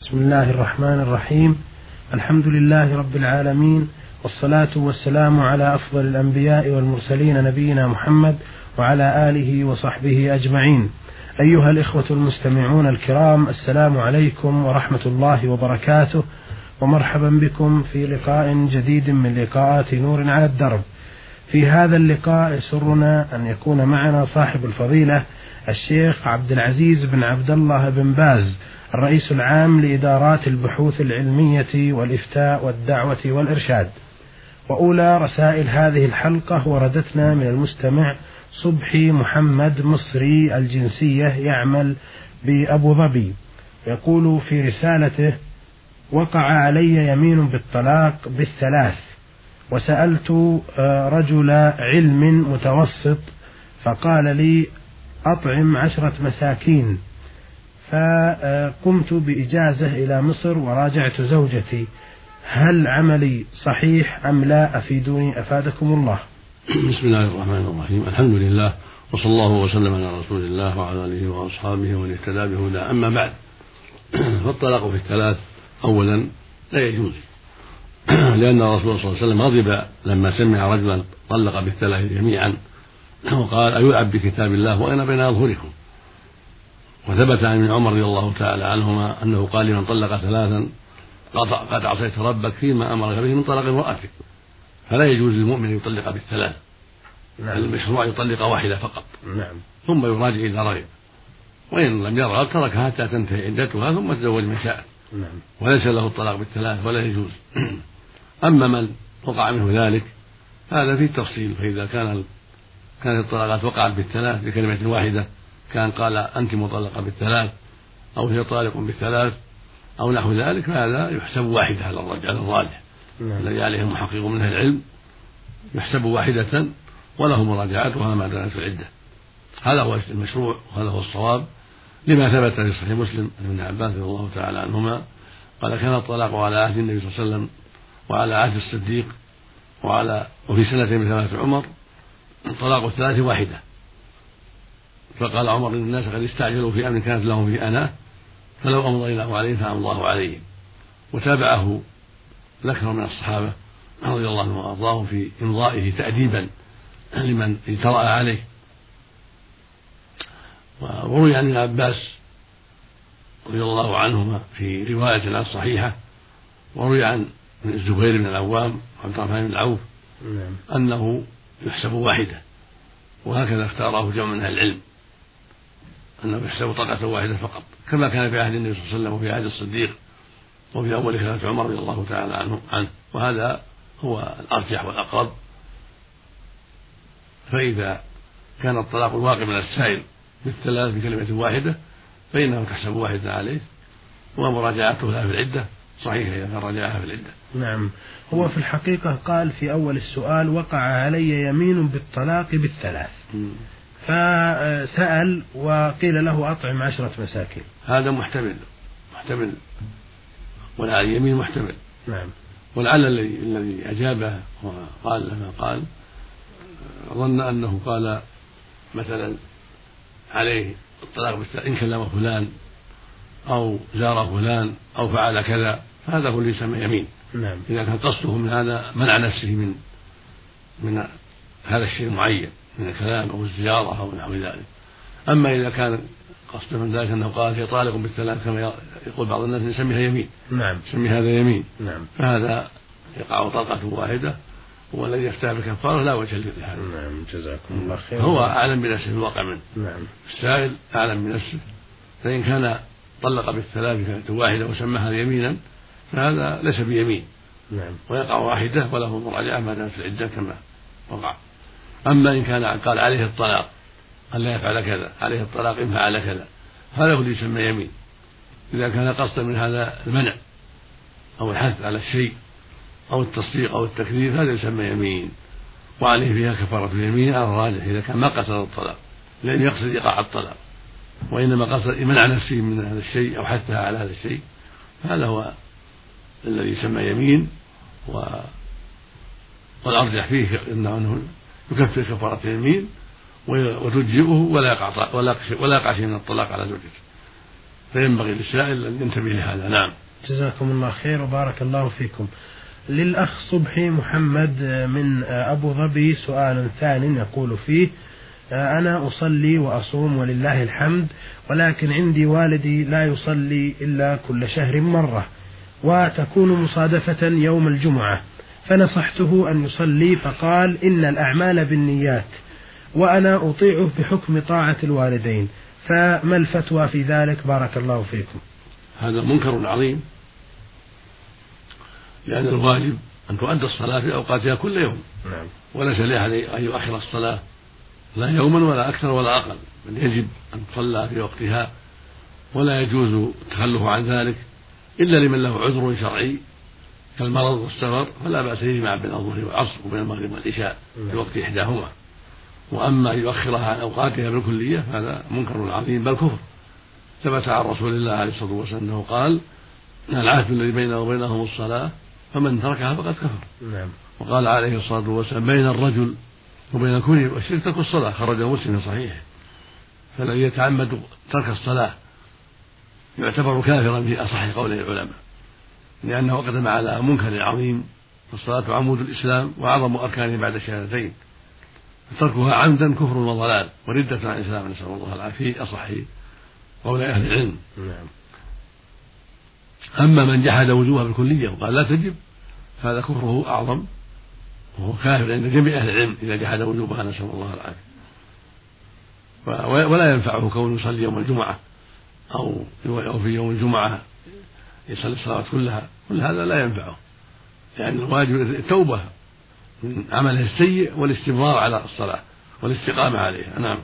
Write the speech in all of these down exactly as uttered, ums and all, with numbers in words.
بسم الله الرحمن الرحيم. الحمد لله رب العالمين، والصلاة والسلام على أفضل الأنبياء والمرسلين نبينا محمد وعلى آله وصحبه أجمعين. أيها الإخوة المستمعون الكرام، السلام عليكم ورحمة الله وبركاته، ومرحبا بكم في لقاء جديد من لقاءات نور على الدرب. في هذا اللقاء يسرنا أن يكون معنا صاحب الفضيلة الشيخ عبد العزيز بن عبد الله بن باز، الرئيس العام لإدارات البحوث العلمية والإفتاء والدعوة والإرشاد. وأولى رسائل هذه الحلقة وردتنا من المستمع صبحي محمد مصري الجنسية، يعمل بأبو ظبي، يقول في رسالته: وقع علي يمين بالطلاق بالثلاث، وسألت رجل علم متوسط فقال لي أطعم عشرة مساكين، فقمت بإجازة إلى مصر وراجعت زوجتي، هل عملي صحيح أم لا؟ أفيدوني أفادكم الله. بسم الله الرحمن الرحيم، الحمد لله، وصلى الله وسلم على رسول الله وعلى آله وأصحابه ومن اهتدى بهداه. أما بعد، فالطلاق في الثلاث أولا لا يجوز، لأن الرسول صلى الله عليه وسلم غضب لما سمع رجلا طلق بالثلاث جميعا وقال: أيلعب بكتاب الله وأنا بين أظهركم. وثبت عن ابن عمر رضي الله تعالى عنهما أنه قال لمن طلق ثلاثا: قد عصيت ربك فيما أمرك به من طلاق امرأتك. فلا يجوز للمؤمن يطلق بالثلاث، نعم. المشروع يطلق واحدة فقط، نعم. ثم يراجع إذا رغب، وإن لم يرغب تركها حتى تنتهي عدتها ثم تزوج من شاء، نعم. وليس له الطلاق بالثلاث ولا يجوز. أما من وقع منه ذلك هذا فيه تفصيل، فإذا كان كانت الطلاقات وقعت بالثلاث بكلمة واحدة، كان قال أنت مطلقة بالثلاث أو هي طالق بالثلاث أو نحو ذلك، فهذا يحسب واحدة على الرجع الراجح الذي عليه المحقق من أهل العلم، يحسب واحدة وله مراجعتها ما دامت في العدة. هذا هو المشروع وهذا هو الصواب، لما ثبت في صحيح مسلم عن ابن عباس رضي الله تعالى عنهما قال: كان الطلاق على عهد النبي صلى الله عليه وسلم وعلى عهد الصديق وعلى وفي سنة من سنوات عمر طلاق الثلاث واحدة. فقال عمر: إن الناس قد استعجلوا في أمر كانت لهم في أناه، فلو أمضيناه عليهم فأمضى الله عليهم. وتابعه الأكثر من الصحابة رضي الله عنهم وأرضاهم في إمضائه تأديبا لمن اجترأ عليه. وروي عن ابن عباس رضي الله عنهما في رواية عن الصحيحة، وروي عن الزبير بن العوام وعبد الرحمن بن عوف أنه يحسب واحدة، وهكذا اختاره جمع من أهل العلم أنه يحسب طلقة واحدة فقط، كما كان في عهد النبي صلى الله عليه وسلم وفي عهد الصديق وفي أول خلافة عمر رضي الله تعالى عنه عنه وهذا هو الأرجح والأقرب. فإذا كان الطلاق الواقع من السائل بالثلاث بكلمة واحدة فإنه تحسب واحدة عليه، ومراجعته لها في العدة صحيحة إذا كان راجعها في العدة. نعم. هو في الحقيقة قال في أول السؤال: وقع علي يمين بالطلاق بالثلاث، م. فسأل وقيل له أطعم عشرة مساكين. هذا محتمل محتمل ولعل اليمين محتمل. نعم. ولعل الذي أجابه وقال لما قال ظن أنه قال مثلا عليه الطلاق بالثلاث إن كلم فلان أو زار فلان أو فعل كذا، هذا هو اللي يسمى يمين. نعم. إذا كان قصده من هذا منع نفسه من من هذا الشيء المعين من الكلام أو الزيارة أو نحو ذلك. أما إذا كان قصده من ذلك أنه قال هي طالق بالثلاث كما يقول بعض الناس يسميها يمين، نعم، يسمي هذا يمين، نعم، فهذا يقع طلقة واحدة، والذي يفتح بكفارة لا وجه لهذا. نعم، جزاكم الله خير. هو أعلم بنفسه في الواقع منه. نعم. السائل أعلم بنفسه، فإن كان طلق بالثلاث كلمة واحدة وسماها يمينا فهذا ليس بيمين. نعم. ويقع واحدة وله مراجعة ما دامت العدة كما وقع. أما إن كان قال عليه الطلاق أن لا يفعل كذا، عليه الطلاق إن فعل كذا، هذا هو اللي يسمى يمين. إذا كان قصدا من هذا المنع أو الحث على الشيء أو التصديق أو التكذيب، هذا يسمى يمين، وعليه فيها كفارة اليمين على الراجح إذا كان ما قصد الطلاق، لأن يقصد إيقاع الطلاق، وإنما قصد منع نفسه من هذا الشيء أو حثها على هذا الشيء، هذا هو الذي يسمى يمين. و... والأرجح فيه أنه يكفر كفارة اليمين وتجزئه ولا يقع ولا يقع شيء من الطلاق على زوجته. فينبغي للسائل أن ينتبه لهذا. نعم. جزاكم الله خير وبارك الله فيكم. للأخ صبحي محمد من أبو ظبي سؤال ثاني يقول فيه: أنا أصلي وأصوم ولله الحمد، ولكن عندي والدي لا يصلي إلا كل شهر مرة، وتكون مصادفة يوم الجمعة، فنصحته أن يصلي فقال إن الأعمال بالنيات وأنا أطيعه بحكم طاعة الوالدين، فما الفتوى في ذلك بارك الله فيكم؟ هذا منكر عظيم، لأن الواجب أن تؤدى الصلاة في أوقاتها كل يوم. نعم. وليس لأحد أن يؤخر الصلاة لا يوما ولا أكثر ولا أقل، بل يجب أن تصلى في وقتها، ولا يجوز التخلف عن ذلك إلا لمن له عذر شرعي كالمرض والسفر، فلا بأس يجمع بين الظهر والعصر وبين المغرب والعشاء في وقت إحداهما. وأما أن يؤخرها عن أوقاتها بالكلية فهذا منكر عظيم بل كفر. ثبت عن رسول الله عليه الصلاة والسلام أنه قال: العهد الذي بيننا وبينهم الصلاة فمن تركها فقد كفر. نعم. وقال عليه الصلاة والسلام: بين الرجل وبين الكفر والشرك ترك الصلاة، خرجه مسلم في صحيحه. فالذي يتعمد ترك الصلاة يعتبر كافرا في أصح قول العلماء، لأنه قدم على منكر عظيم، والصلاة عمود الإسلام وأعظم أركانه بعد الشهادتين، تركها عمدا كفر وضلال وردة عن الإسلام، نسأل الله العافية، أصح قول أهل العلم. نعم. أما من جحد وجوبها بالكلية وقال لا تجب فهذا كفره أعظم، وهو كافر عند جميع أهل العلم إذا جحد وجوبها، نسأل الله العافية. ولا ينفعه كونه يصلي يوم الجمعة أو في يوم الجمعة يصلي الصلاة كلها، كل هذا لا ينفعه، لأن يعني الواجب التوبة من عمله السيء والاستمرار على الصلاة والاستقامة عليها. نعم.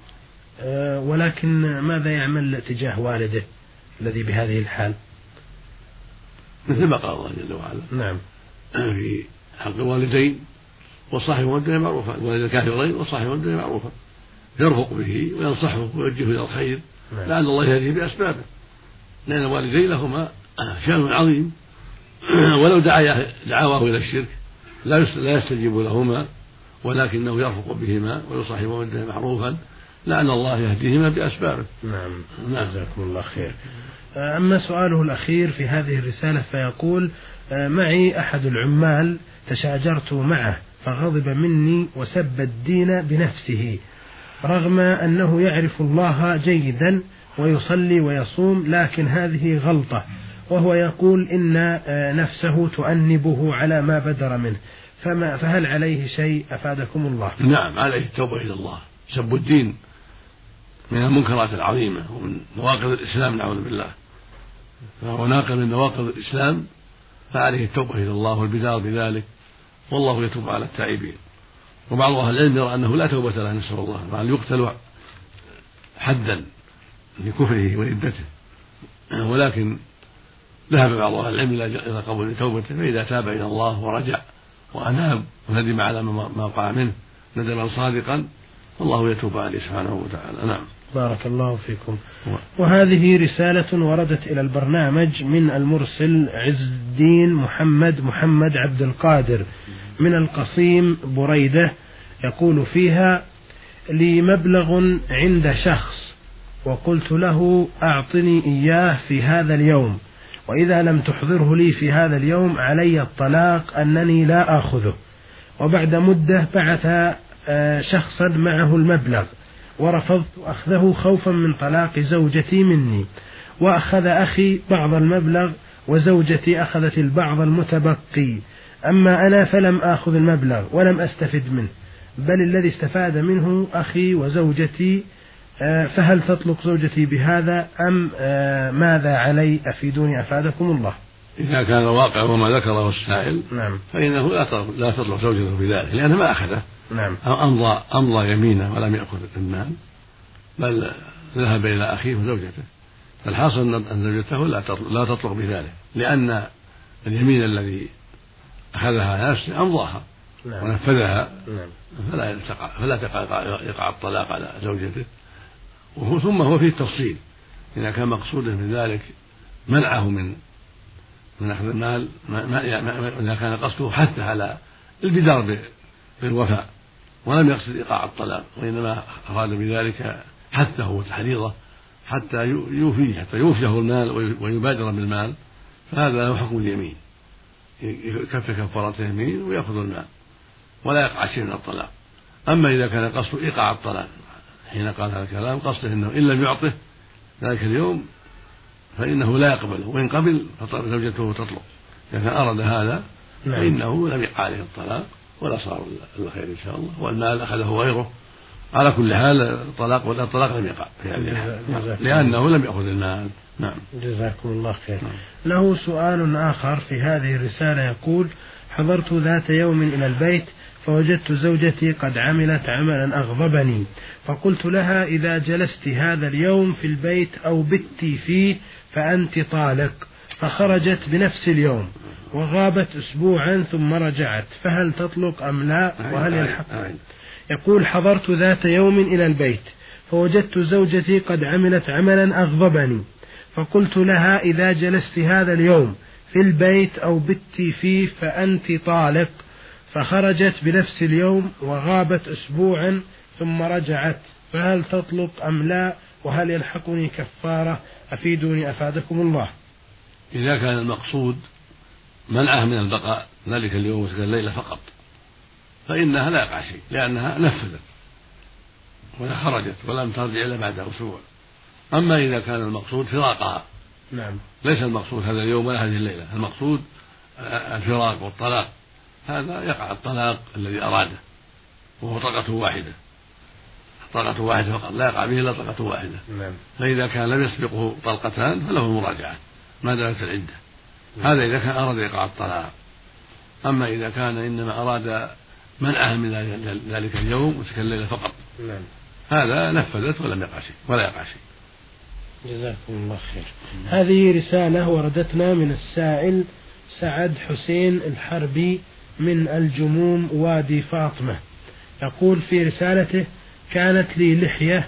أه ولكن ماذا يعمل تجاه والده الذي بهذه الحال؟ مثل ما قال الله جل وعلا: نعم. في حق الوالدين وصاحب والديه معروفا، الوالد الكافرين وصاحب والديه معروفا، يرفق به وينصحه ويوجهه إلى الخير. نعم. لعل الله يهديه بأسبابه، لأن الوالدين لهما شأن عظيم، ولو دعا دعواه إلى الشرك لا يستجيب لهما، ولكنه يرفق بهما ويصاحب والديه معروفا، لعل الله يهديهما بأسبابه. نعم. جزاكم الله خير. أما سؤاله الأخير في هذه الرسالة فيقول: معي أحد العمال تشاجرت معه فغضب مني وسب الدين بنفسه، رغم أنه يعرف الله جيدا ويصلي ويصوم، لكن هذه غلطة، وهو يقول إن نفسه تؤنبه على ما بدر منه، فما فهل عليه شيء أفادكم الله؟ نعم، عليه التوبة إلى الله. سب الدين من المنكرات العظيمة ومن نواقض الإسلام، نعوذ بالله، فهو ناقض من نواقض الإسلام، فعليه التوبة إلى الله والبدار بذلك، والله يتوب على التائبين. وبعض أهل العلم يرى أنه لا توبة له، نسأل الله، بل يقتل حدا لكفره وردته، ولكن ذهب بعض أهل العلم إلى قبول توبته، فإذا تاب إلى الله ورجع وأناب وندم على ما وقع منه ندما صادقا فالله يتوب عليه سبحانه وتعالى. نعم. بارك الله فيكم. وهذه رسالة وردت إلى البرنامج من المرسل عز الدين محمد محمد عبد القادر من القصيم بريدة، يقول فيها: لي مبلغ عند شخص وقلت له أعطني إياه في هذا اليوم، وإذا لم تحضره لي في هذا اليوم علي الطلاق أنني لا آخذه. وبعد مدة بعث شخصا معه المبلغ ورفضت أخذه خوفا من طلاق زوجتي مني، وأخذ أخي بعض المبلغ وزوجتي أخذت البعض المتبقي، أما أنا فلم آخذ المبلغ ولم أستفد منه، بل الذي استفاد منه أخي وزوجتي، فهل تطلق زوجتي بهذا أم ماذا علي؟ أفيدوني أفادكم الله. إذا كان الواقع وما ذكره السائل نعم. فإنه لا تطلق زوجته بذلك، لأنه ما أخذه. نعم. أمضى أمضى يمينه ولم يأخذ المال، بل ذهب إلى أخيه وزوجته، فالحاصل أن زوجته لا تطلق بذلك، لأن اليمين الذي أخذها نفسه أمضاها. نعم. ونفذها. نعم. فلا يقع فلا يقع الطلاق على زوجته. ثم هو فيه التفصيل، إذا كان مقصوده من ذلك منعه من من أخذ المال، إذا كان قصده حثه على البدار بالوفاء ولم يقصد إيقاع الطلاق، وإنما أراد بذلك حثه وتحريضه حتى يوفيه حتى يوفيه المال ويبادر بالمال، فهذا له حكم اليمين، يكفر كفارة يمين ويأخذ المال ولا يقع شيء من الطلاق. أما إذا كان قصده إيقاع الطلاق حين قال هذا الكلام، قصده أنه إن لم يعطه ذلك اليوم فإنه لا يقبله، وإن قبل فزوجته تطلق. إذا كان أراد هذا فإنه لم يقع عليه الطلاق ولا صار الخير إن شاء الله، والمال أخذه غيره. على كل حال الطلاق ولا الطلاق لم يقع لأنه لم يأخذ المال. نعم. جزاكم الله خير. نعم. له سؤال آخر في هذه الرسالة يقول: حضرت ذات يوم إلى البيت فوجدت زوجتي قد عملت عملا أغضبني، فقلت لها: إذا جلست هذا اليوم في البيت أو بت فيه فأنت طالق، فخرجت بنفس اليوم وغابت أسبوعا ثم رجعت، فهل تطلق أم لا، وهل يلحق؟ يقول: حضرت ذات يوم إلى البيت فوجدت زوجتي قد عملت عملا أغضبني، فقلت لها: إذا جلست هذا اليوم في البيت أو بت فيه فأنت طالق، فخرجت بنفس اليوم وغابت أسبوعا ثم رجعت، فهل تطلق أم لا، وهل يلحقني كفارة؟ أفيدوني أفادكم الله. إذا كان المقصود منعها من البقاء ذلك اليوم وتلك الليلة فقط فإنها لا يقع شيء، لأنها نفذت ولا خرجت ولم ترجع إلا بعد أسبوع. أما إذا كان المقصود فراقها، نعم، ليس المقصود هذا اليوم ولا هذه الليلة، المقصود الفراق والطلاق، هذا يقع الطلاق الذي أراده وهو طلقة واحدة، طلقة واحدة فقط، لا يقع به إلا طلقة واحدة. نعم. فإذا كان لم يسبقه طلقتان فله المراجعة ما دامت العدة. هذا إذا كان أراد إيقاع الطلاق. أما إذا كان إنما أراد منعها من ذلك اليوم وتلك الليلة فقط، نعم، هذا نفذت ولم يقع شيء ولا يقع شيء. جزاكم الله خير. هذه رسالة وردتنا من السائل سعد حسين الحربي من الجموم وادي فاطمة، يقول في رسالته: كانت لي لحية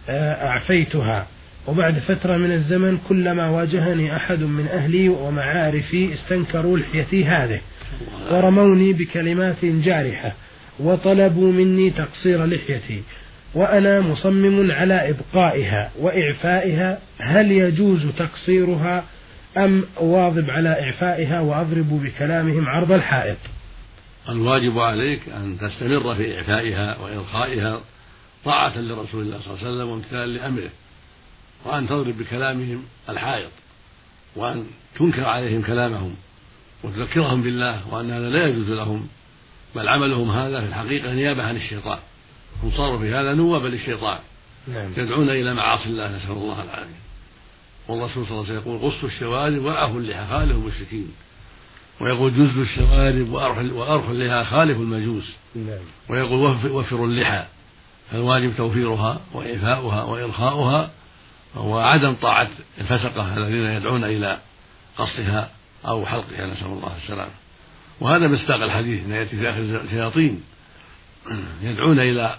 أعفيتها، وبعد فترة من الزمن كلما واجهني أحد من أهلي ومعارفي استنكروا لحيتي هذه ورموني بكلمات جارحة وطلبوا مني تقصير لحيتي، وأنا مصمم على إبقائها وإعفائها، هل يجوز تقصيرها أم أواظب على إعفائها وأضرب بكلامهم عرض الحائط؟ الواجب عليك أن تستمر في إعفائها وإرخائها طاعة لرسول الله صلى الله عليه وسلم وامتثالا لأمره، وأن تضرب بكلامهم الحائط، وأن تنكر عليهم كلامهم وتذكرهم بالله وأن هذا لا يجوز لهم، بل عملهم هذا في الحقيقة نيابة عن الشيطان، هم صاروا في هذا نوابا للشيطان. نعم. يدعون إلى معاصي الله، نسأل الله العافية. والرسول صلى الله عليه وسلم يقول: قصوا الشوارب وأعفوا اللحى خالف المشركين، ويقول: جزوا الشوارب وأرخوا اللحى خالف المجوس. نعم. ويقول: وفروا اللحى. فالواجب توفيرها وإعفاؤها وإرخاؤها، وعدم طاعة الفسقة الذين يدعون إلى قصها أو حلقها، نسأل الله السلامة. وهذا مصداق الحديث أن يأتي في آخر الشياطين يدعون إلى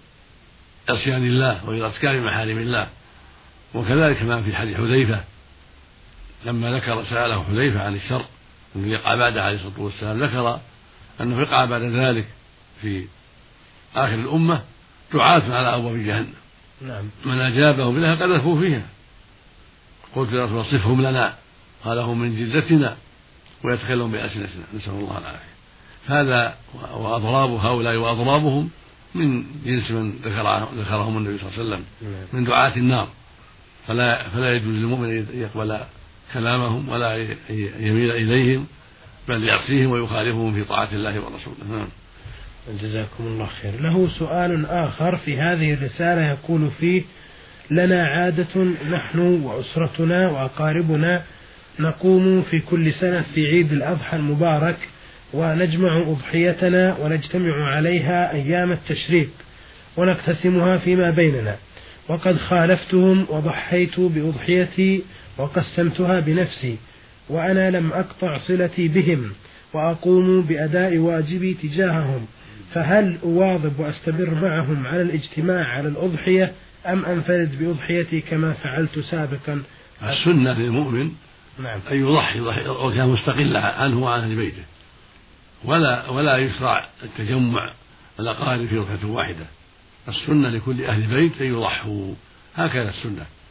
عصيان الله وإلى ارتكاب محارم الله. وكذلك ما في حديث حذيفة لما ذكر سأله حذيفة عن الشر أنه يقع بعد عليه الصلاة والسلام، ذكر أنه يقع بعد ذلك في آخر الأمة دعاة على أبواب جهنم. نعم. من أجابهم بها قذفوا فيها. قلت يا رسول الله صفهم لنا، قال هم من جلدتنا ويدخلهم بألسنتنا، نسأل الله العافية. هذا وأضراب هؤلاء وأضرابهم من جنس من ذكرهم النبي صلى الله عليه وسلم من دعاة النار، فلا, فلا يجوز للمؤمن أن يقبل كلامهم ولا يميل إليهم، بل يعصيهم ويخالفهم في طاعة الله ورسوله. نعم. جزاكم الله خير. له سؤال آخر في هذه الرسالة يقول فيه: لنا عادة نحن وأسرتنا وأقاربنا نقوم في كل سنة في عيد الأضحى المبارك ونجمع أضحيتنا ونجتمع عليها أيام التشريق ونقتسمها فيما بيننا، وقد خالفتهم وضحيت بأضحيتي وقسمتها بنفسي، وأنا لم أقطع صلتي بهم وأقوم بأداء واجبي تجاههم، فهل أواظب وأستمر معهم على الاجتماع على الأضحية أم أنفرد بأضحيتي كما فعلت سابقا؟ السنة للمؤمن نعم. أن يضحي وكان مستقل عنه وعن أهل بيته، ولا ولا يشرع التجمع الأقارب في ركعة واحدة. السنة لكل أهل بيت أن يضحوا، هكذا السنة،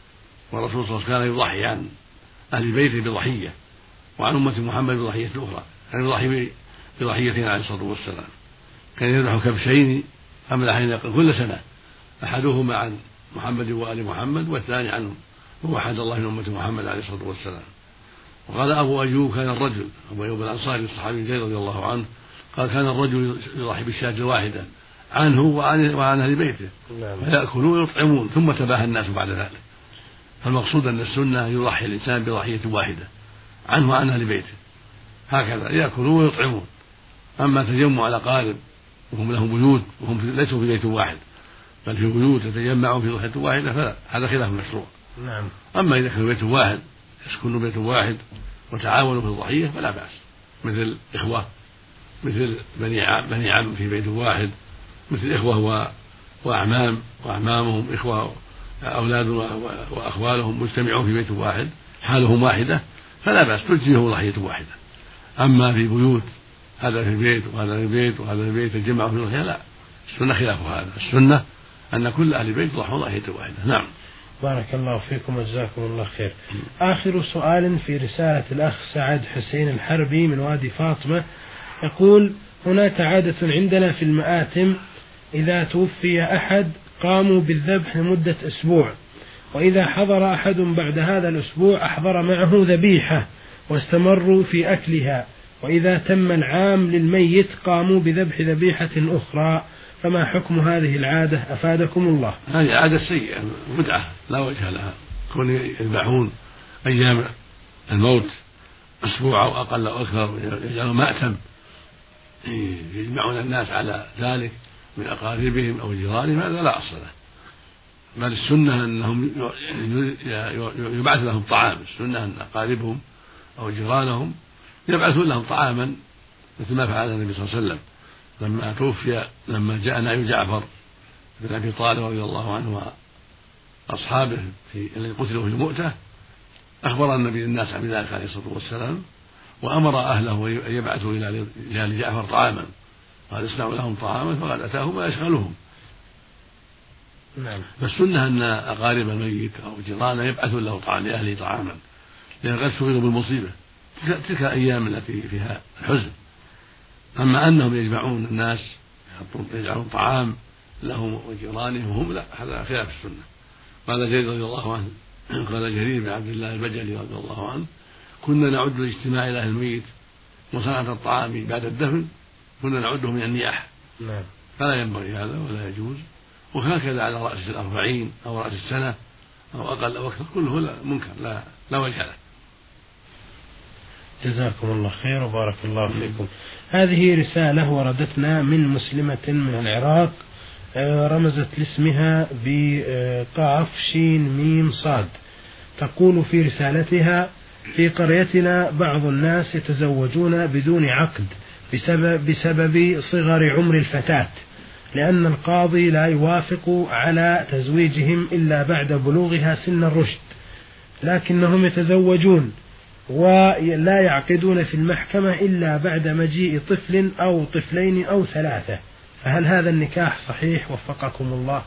والرسول صلى الله عليه وسلم كان يضحي عن أهل بيته بضحية وعن أمة محمد بضحية أخرى، كان يضحي بضحيتين عليه الصلاة والسلام. كان يذبح كبشين أملحين كل سنة، أحدهما عن محمد وآل محمد والثاني عنه ووحد الله من أمة محمد عليه الصلاة والسلام. وقال أبو أيوب كان الرجل أبو أيوب الأنصاري الصحابي الجليل رضي الله عنه قال كان الرجل يضحي بالشاة الواحدة عنه وعن, وعن أهل بيته فيأكلون ويطعمون ثم تباهى الناس بعد ذلك. فالمقصود أن السنة يضحي الإنسان بضحية واحدة عنه وعن أهل بيته هكذا يأكلون ويطعمون. أما تجمع الأقارب وهم لهم بيوت وهم ليسوا في بيت واحد بل في بيوت يتجمعون في ضحية واحدة فهذا خلاف مشروع. نعم. أما إذا كان بيت واحد يسكنوا بيت واحد وتعاونوا في الضحية فلا بأس، مثل إخوة مثل بني عم, بني عم في بيت واحد، مثل إخوة وأعمام وأعمامهم إخوة أولاد وأخوالهم مجتمعون في بيت واحد حالهم واحدة فلا بأس تجزيه ضحية واحدة. أما في بيوت هذا في بيت وهذا في بيت وهذا في بيت تجمعوا في الضحية لا، السنة خلاف هذا، السنة أن كل أهل بيت يضحوا ضحية واحدة. نعم. بارك الله فيكم وجزاكم الله خير. آخر سؤال في رسالة الأخ سعد حسين الحربي من وادي فاطمة يقول: هناك عادة عندنا في المآتم إذا توفي أحد قاموا بالذبح لمدة أسبوع، وإذا حضر أحد بعد هذا الأسبوع أحضر معه ذبيحة واستمروا في أكلها، وإذا تم العام للميت قاموا بذبح ذبيحة أخرى، فما حكم هذه العادة أفادكم الله؟ هذه عادة سيئة بدعة لا وجه لها، كون يذبحون أيام الموت أسبوع أو أقل أو أكثر يجعلون مأتم يجمعون الناس على ذلك من أقاربهم أو جيرانهم هذا لا أصل له، بل السنة أنهم يبعث لهم طعام، السنة أن أقاربهم أو جيرانهم يبعثون لهم طعاما مثل ما فعل النبي صلى الله عليه وسلم لما توفي لما جاء نعي جعفر بن أبي طالب رضي الله عنه وأصحابه في الذي قتلوا في المؤتة، أخبر النبي الناس بذلك عليه الصلاة والسلام وأمر أهله أن يبعثوا إلى رجال جعفر طعاما، قال اصنعوا لهم طعاما فقد أتاهم ما يشغلهم. نعم. فالسنة أن أقارب الميت أو جيرانه يبعثون له طعام لأهله طعاما لأن قد شغلوا بالمصيبة تلك الأيام التي فيها الحزن. أما أنهم يجمعون الناس يجعلون طعام لهم وجيرانهم هم لا، هذا خلاف السنة. قال جرير رضي الله عنه قال جرير بن عبد الله البجلي رضي الله عنه: كنا نعد الاجتماع إلى أهل الميت وصنعة الطعام بعد الدفن كنا نعده من النياحة. نعم. فلا ينبغي هذا ولا يجوز، وهكذا على رأس الأربعين أو رأس السنة أو أقل أو أكثر كله لا منكر لا, لا وجه له. جزاكم الله خير وبارك الله فيكم. هذه رسالة وردتنا من مسلمة من العراق رمزت لاسمها بقاف شين ميم صاد، تقول في رسالتها: في قريتنا بعض الناس يتزوجون بدون عقد بسبب, بسبب صغر عمر الفتاة، لأن القاضي لا يوافق على تزويجهم إلا بعد بلوغها سن الرشد، لكنهم يتزوجون ولا يعقدون في المحكمة إلا بعد مجيء طفل أو طفلين أو ثلاثة، فهل هذا النكاح صحيح وفقكم الله؟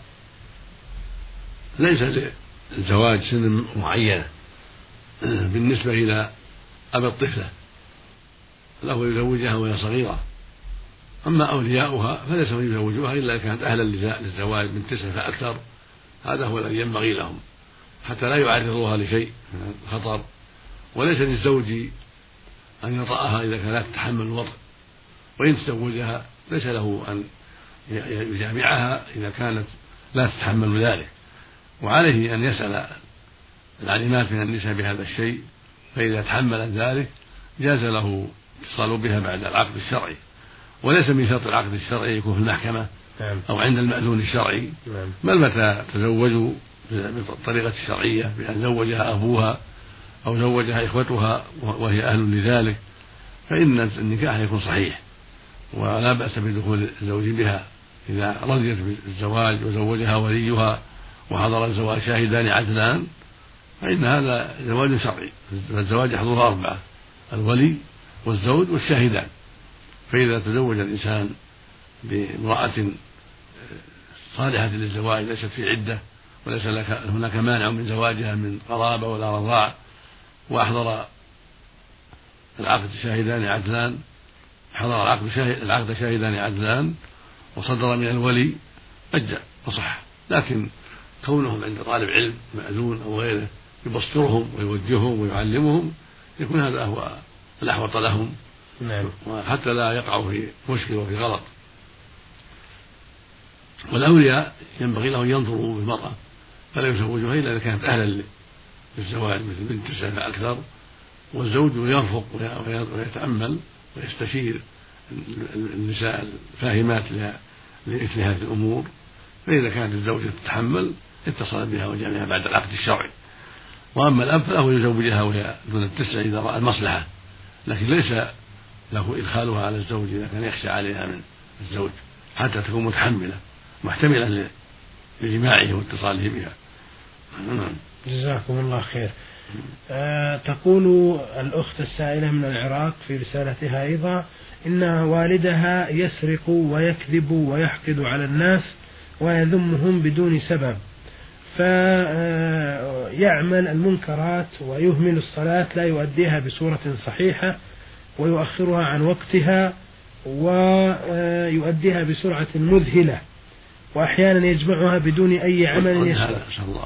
ليس للزواج سن معينة بالنسبة إلى أبي الطفلة له يزوجها وهي صغيرة، أما أولياؤها فليس من يزوجوها إلا إذا كانت أهلا للزواج من تسع فأكثر، هذا هو الذي ينبغي لهم حتى لا يعرضوها لشيء من الخطر. وليس للزوج أن يطأها إذا كانت تتحمل الوطء، وإن تزوجها ليس له أن يجامعها إذا كانت لا تتحمل ذلك، وعليه أن يسأل العالمات من النساء بهذا الشيء، فإذا تحملت ذلك جاز له اتصال بها بعد العقد الشرعي، وليس من شرط العقد الشرعي يكون في المحكمة أو عند المأذون الشرعي، بل متى تزوجوا بالطريقة الشرعية بأن زوجها أبوها أو زوجها إخوتها وهي أهل لذلك فإن النكاح يكون صحيح ولا بأس بدخول الزوج بها إذا رضيت بالزواج وزوجها وليها وحضر الزواج شاهدان عدلان، فإن هذا زواج شرعي. فالزواج يحضرها أربعة: الولي والزوج والشاهدان. فإذا تزوج الإنسان بامرأة صالحة للزواج ليست في عدة وليس لك هناك مانع من زواجها من قرابة ولا رضاع، وأحضر العقد شاهدان عدلان حضر العقد شاهد العقد شاهدان عدلان وصدر من الولي أجزأ وصح. لكن كونهم عند طالب علم مأذون أو غيره يبصرهم ويوجههم ويعلمهم يكون هذا هو الأحوط لهم، نعم. وحتى لا يقعوا في مشكلة وفي غلط. والأولياء ينبغي لهم ينظروا بالمرأة فلا يزوجها إلا إذا كانت أهلا للزواج مثل بنت تسع فأكثر، والزوج يرفق ويتأمل ويستشير النساء الفاهمات لمثل هذه الأمور، فإذا كانت الزوجة تتحمل اتصل بها وجامعها بعد العقد الشرعي. وأما الأب فله يزوجها وهي دون التسع إذا رأى المصلحة، لكن ليس له إدخالها على الزوج إذا كان يخشى عليها من الزوج حتى تكون متحملة محتملة لجماعه واتصاله بها. جزاكم الله خير. أه تقول الأخت السائلة من العراق في رسالتها أيضا إن والدها يسرق ويكذب ويحقد على الناس ويذمهم بدون سبب، فيعمل المنكرات ويهمل الصلاة، لا يؤديها بصورة صحيحة ويؤخرها عن وقتها ويؤديها بسرعة مذهلة، وأحيانا يجمعها بدون أي عمل يشرع.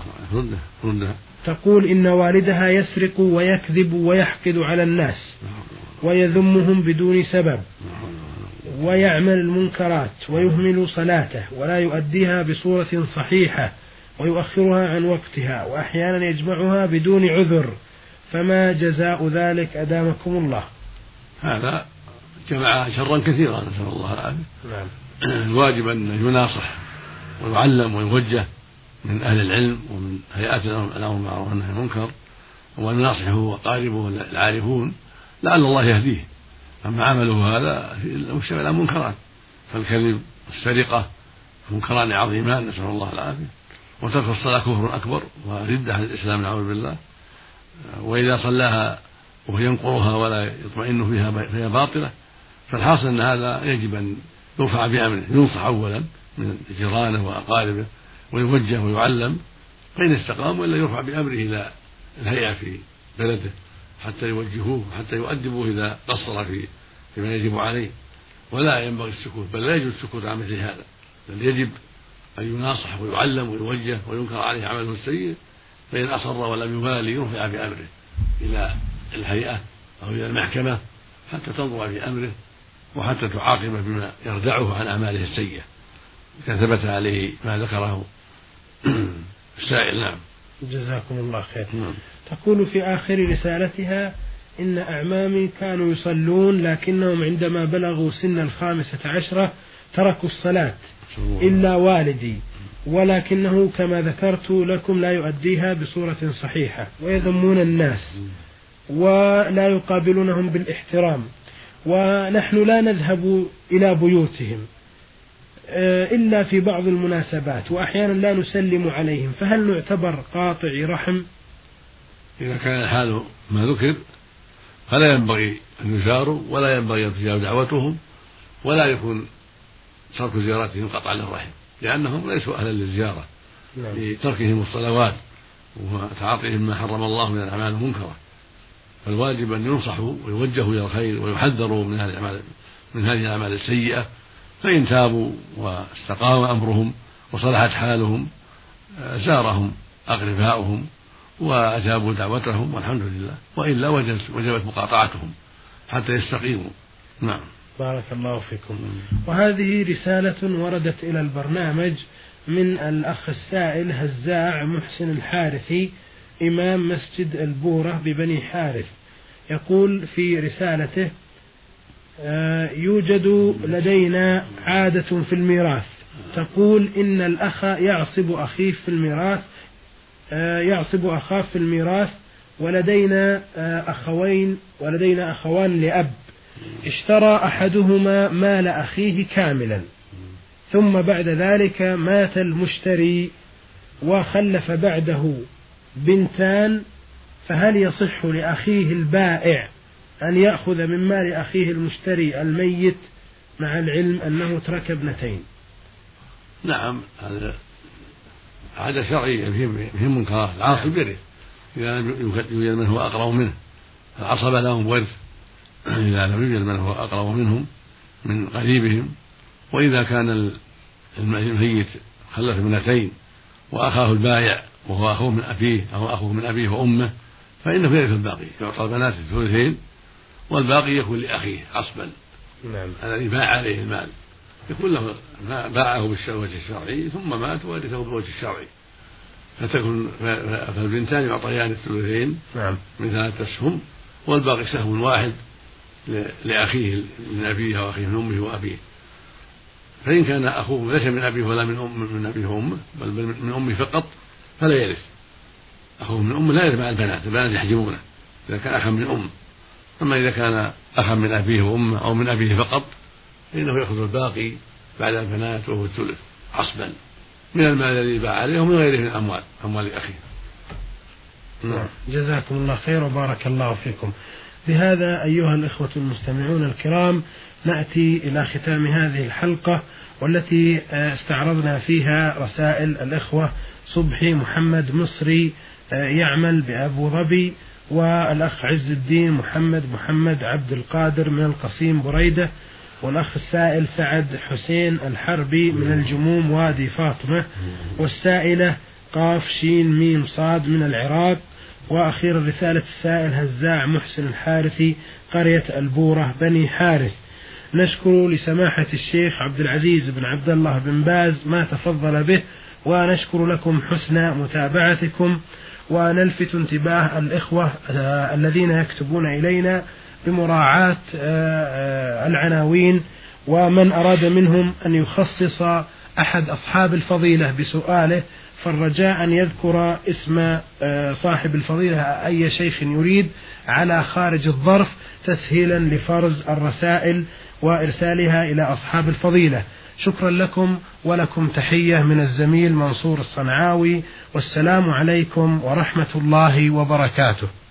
تقول إن والدها يسرق ويكذب ويحقد على الناس ويذمهم بدون سبب ويعمل المنكرات ويهمل صلاته ولا يؤديها بصورة صحيحة ويؤخرها عن وقتها وأحيانا يجمعها بدون عذر، فما جزاء ذلك أدامكم الله؟ هذا جمع شرا كثيرا نسأل الله العافية. نعم. الواجب أن يناصح ويعلم ويوجه من أهل العلم ومن هيئات الأمر بالمعروف والنهي عن المنكر، وأن يناصحه وقاربه العارفون لعل الله يهديه. أما عمله هذا مشتمل على منكرات، فالكذب والسرقة منكران عظيمان نسأل الله العافية، وترك الصلاة كفر أكبر وردة عن الإسلام نعوذ بالله، وإذا صلاها وهو ينقرها ولا يطمئن فيها فهي باطلة. فالحاصل أن هذا يجب أن يرفع بأمره، ينصح أولا من جيرانه وأقاربه ويوجه ويعلم، فإن استقام وإلا يرفع بأمره إلى الهيئة في بلده حتى يوجهوه حتى يؤدبوه إذا قصر في فيما يجب عليه. ولا ينبغي السكوت، بل لا يجوز السكوت عن مثل هذا، بل يجب أن يناصح ويعلم ويوجه وينكر عليه عمله السيء، فإن أصر ولم يبالي يرفع بأمره إلى الهيئة أو إلى المحكمة حتى تنظر في أمره وحتى تعاقبه بما يردعه عن أعماله السيئة إذا ثبت عليه ما ذكره السائل. نعم. جزاكم الله خير. نعم. تقول في آخر رسالتها إن أعمامي كانوا يصلون لكنهم عندما بلغوا سن الخامسة عشرة تركوا الصلاة إلا والدي، ولكنه كما ذكرت لكم لا يؤديها بصورة صحيحة ويذمون الناس ولا يقابلونهم بالاحترام، ونحن لا نذهب إلى بيوتهم إلا في بعض المناسبات، وأحيانا لا نسلم عليهم، فهل نعتبر قاطع رحم؟ إذا كان الحال ما ذكر فلا ينبغي أن يزاروا ولا ينبغي أن تجاب دعوتهم، ولا يكون ترك زيارتهم قطعا للرحم، لأنهم ليسوا أهلا للزيارة لتركهم الصلوات وتعاطيهم ما حرم الله من الأعمال المنكرة. فالواجب أن ينصحوا ويوجهوا إلى الخير ويحذروا من هذه الأعمال من هذه الأعمال السيئة، فإن تابوا واستقام أمرهم وصلحت حالهم زارهم أقرباؤهم وأجابوا دعوتهم والحمد لله، وإلا وجبت مقاطعتهم حتى يستقيموا. نعم. بارك الله فيكم. وهذه رسالة وردت إلى البرنامج من الأخ السائل هزاع محسن الحارثي إمام مسجد البورة ببني حارث، يقول في رسالته: يوجد لدينا عادة في الميراث تقول إن الأخ يعصب أخيه في الميراث يعصب أخاه في الميراث ولدينا أخوين ولدينا أخوان لأب، اشترى أحدهما مال أخيه كاملا ثم بعد ذلك مات المشتري وخلف بعده بنتان، فهل يصح لأخيه البائع أن يأخذ من مال أخيه المشتري الميت مع العلم أنه ترك ابنتين؟ نعم، هذا عادة شرعية فيهم منكرات. العاصب يرث إذا لم يوجد من هو أقرب منه، العصبة لهم ورث إذا لم يوجد من هو أقرب منهم من قريبهم. وإذا كان الميت خلف ابنتين وأخاه البايع وهو أخوه من أبيه أو أخوه من أبيه وأمه فإنه يرث الباقي، يعطى البنات الثلثين والباقي يكون لأخيه عصبا الذي باع عليه المال، يكون له باعه بالوجه الشرعي ثم مات وورثه بالوجه الشرعي، فتكون فالبنتان يعطيان الثلثين من ثلاثة أسهم والباقي سهم واحد لأخيه من أبيه وأخيه من أمه وأبيه. فإن كان أخوه ليس من أبيه ولا من أم من أبيه وأمه بل من أمه فقط فلا يرث. أخوه من أمه لا يرث مع البنات، البنات يحجبونه إذا كان أخا من أم. أما إذا كان أخا من أبيه وأمه أو من أبيه فقط فإنه يأخذ الباقي بعد البنات وهو الثلث عصبا من المال الذي باع عليه ومن غيره من الأموال أموال أخيه. نعم. جزاكم الله خير وبارك الله فيكم. بهذا أيها الإخوة المستمعون الكرام نأتي إلى ختام هذه الحلقة والتي استعرضنا فيها رسائل الإخوة صبحي محمد مصري يعمل بأبو ظبي، والأخ عز الدين محمد محمد عبد القادر من القصيم بريدة، والأخ السائل سعد حسين الحربي من الجموم وادي فاطمة، والسائلة قاف شين ميم صاد من العراق، وأخيرا رسالة السائل هزاع محسن الحارثي قرية البورة بني حارث. نشكر لسماحة الشيخ عبد العزيز بن عبد الله بن باز ما تفضل به، ونشكر لكم حسن متابعتكم، ونلفت انتباه الإخوة الذين يكتبون إلينا بمراعاة العناوين، ومن أراد منهم أن يخصص أحد أصحاب الفضيلة بسؤاله فالرجاء أن يذكر اسم صاحب الفضيلة أي شيخ يريد على خارج الظرف تسهيلا لفرز الرسائل وإرسالها إلى أصحاب الفضيلة. شكرا لكم، ولكم تحية من الزميل منصور الصنعاوي، والسلام عليكم ورحمة الله وبركاته.